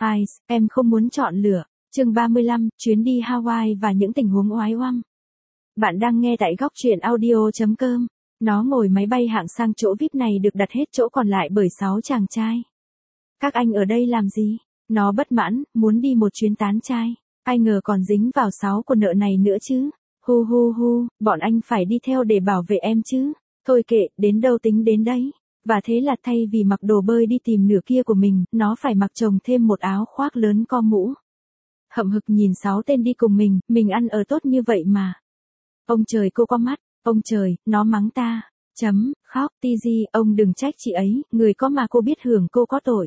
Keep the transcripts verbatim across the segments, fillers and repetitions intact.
Ai, em không muốn chọn lựa. Chương ba mươi lăm, chuyến đi Hawaii và những tình huống oái oăm. Bạn đang nghe tại góc truyện audio chấm com. Nó ngồi máy bay hạng sang, chỗ vi ai pi này được đặt hết chỗ còn lại bởi sáu chàng trai. Các anh ở đây làm gì? Nó bất mãn, muốn đi một chuyến tán trai. Ai ngờ còn dính vào sáu của nợ này nữa chứ. Hu hu hu, bọn anh phải đi theo để bảo vệ em chứ. Thôi kệ, đến đâu tính đến đấy. Và thế là thay vì mặc đồ bơi đi tìm nửa kia của mình, nó phải mặc chồng thêm một áo khoác lớn co mũ. Hậm hực nhìn sáu tên đi cùng mình, mình ăn ở tốt như vậy mà. Ông trời, cô có mắt, ông trời, nó mắng ta. Chấm, khóc, Tz, ông đừng trách chị ấy, người có mà cô biết hưởng, cô có tội.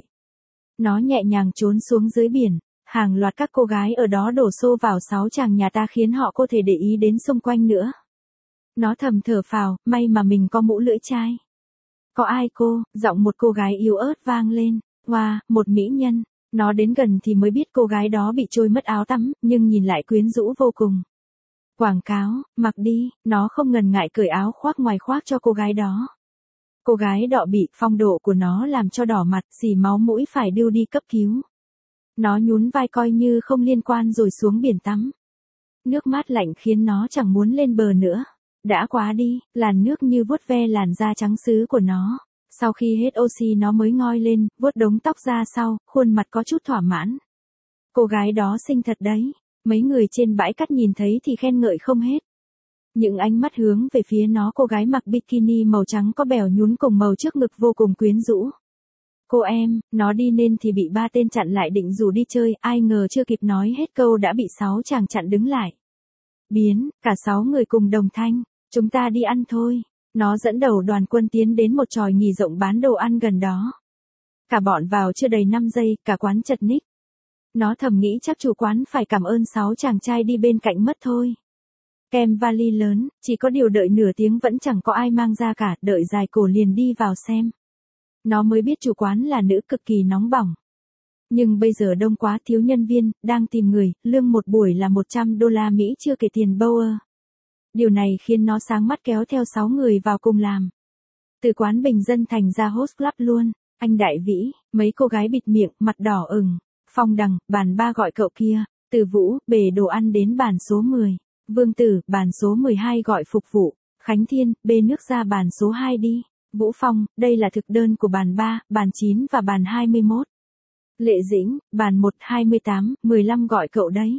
Nó nhẹ nhàng trốn xuống dưới biển, hàng loạt các cô gái ở đó đổ xô vào sáu chàng nhà ta khiến họ có thể để ý đến xung quanh nữa. Nó thầm thở phào, may mà mình có mũ lưỡi chai. Có ai cô? Giọng một cô gái yếu ớt vang lên. Wow, một mỹ nhân. Nó đến gần thì mới biết cô gái đó bị trôi mất áo tắm, nhưng nhìn lại quyến rũ vô cùng. Quảng cáo, mặc đi, nó không ngần ngại cởi áo khoác ngoài khoác cho cô gái đó. Cô gái đọ bị, phong độ của nó làm cho đỏ mặt, xì máu mũi phải đưa đi cấp cứu. Nó nhún vai coi như không liên quan rồi xuống biển tắm. Nước mát lạnh khiến nó chẳng muốn lên bờ nữa. Đã quá đi, làn nước như vuốt ve làn da trắng sứ của nó. Sau khi hết oxy nó mới ngoi lên, vuốt đống tóc ra sau, khuôn mặt có chút thỏa mãn. Cô gái đó xinh thật đấy. Mấy người trên bãi cát nhìn thấy thì khen ngợi không hết. Những ánh mắt hướng về phía nó, cô gái mặc bikini màu trắng có bèo nhún cùng màu trước ngực vô cùng quyến rũ. Cô em, nó đi nên thì bị ba tên chặn lại định rủ đi chơi, ai ngờ chưa kịp nói hết câu đã bị sáu chàng chặn đứng lại. Biến, cả sáu người cùng đồng thanh, chúng ta đi ăn thôi. Nó dẫn đầu đoàn quân tiến đến một chòi nghỉ rộng bán đồ ăn gần đó. Cả bọn vào chưa đầy năm giây, cả quán chật ních. Nó thầm nghĩ chắc chủ quán phải cảm ơn sáu chàng trai đi bên cạnh mất thôi. Kem vali lớn, chỉ có điều đợi nửa tiếng vẫn chẳng có ai mang ra cả, đợi dài cổ liền đi vào xem. Nó mới biết chủ quán là nữ cực kỳ nóng bỏng. Nhưng bây giờ đông quá, thiếu nhân viên, đang tìm người, lương một buổi là một trăm đô la Mỹ chưa kể tiền Bower. Điều này khiến nó sáng mắt kéo theo sáu người vào cùng làm. Từ quán bình dân thành ra host club luôn. Anh Đại Vĩ, mấy cô gái bịt miệng, mặt đỏ ửng. Phong Đằng, bàn ba gọi cậu kia. Từ Vũ, bề đồ ăn đến bàn số mười. Vương Tử, bàn số mười hai gọi phục vụ. Khánh Thiên, bê nước ra bàn số hai đi. Vũ Phong, đây là thực đơn của bàn ba, bàn chín và bàn hai mươi mốt. Lệ Dĩnh, bàn một, hai mươi tám, mười lăm gọi cậu đấy.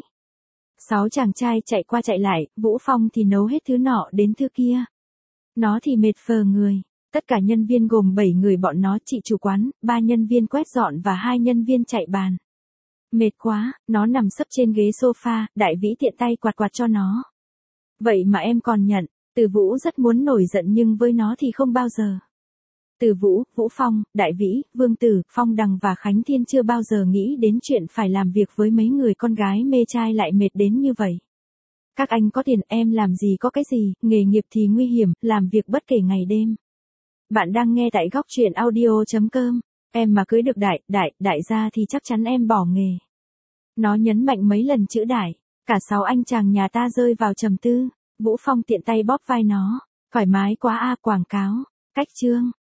Sáu chàng trai chạy qua chạy lại, Vũ Phong thì nấu hết thứ nọ đến thứ kia. Nó thì mệt phờ người. Tất cả nhân viên gồm bảy người, bọn nó chị chủ quán, ba nhân viên quét dọn và hai nhân viên chạy bàn. Mệt quá, nó nằm sấp trên ghế sofa, Đại Vĩ tiện tay quạt quạt cho nó. Vậy mà em còn nhận. Từ Vũ rất muốn nổi giận nhưng với nó thì không bao giờ. Từ Vũ, Vũ Phong, Đại Vĩ, Vương Tử, Phong Đằng và Khánh Thiên chưa bao giờ nghĩ đến chuyện phải làm việc với mấy người con gái mê trai lại mệt đến như vậy. Các anh có tiền, em làm gì có cái gì, nghề nghiệp thì nguy hiểm, làm việc bất kể ngày đêm. Bạn đang nghe tại góc truyện audio chấm com. Em mà cưới được đại, đại, đại gia thì chắc chắn em bỏ nghề. Nó nhấn mạnh mấy lần chữ đại. Cả sáu anh chàng nhà ta rơi vào trầm tư. Vũ Phong tiện tay bóp vai nó. Thoải mái quá a, quảng cáo. Cách chương.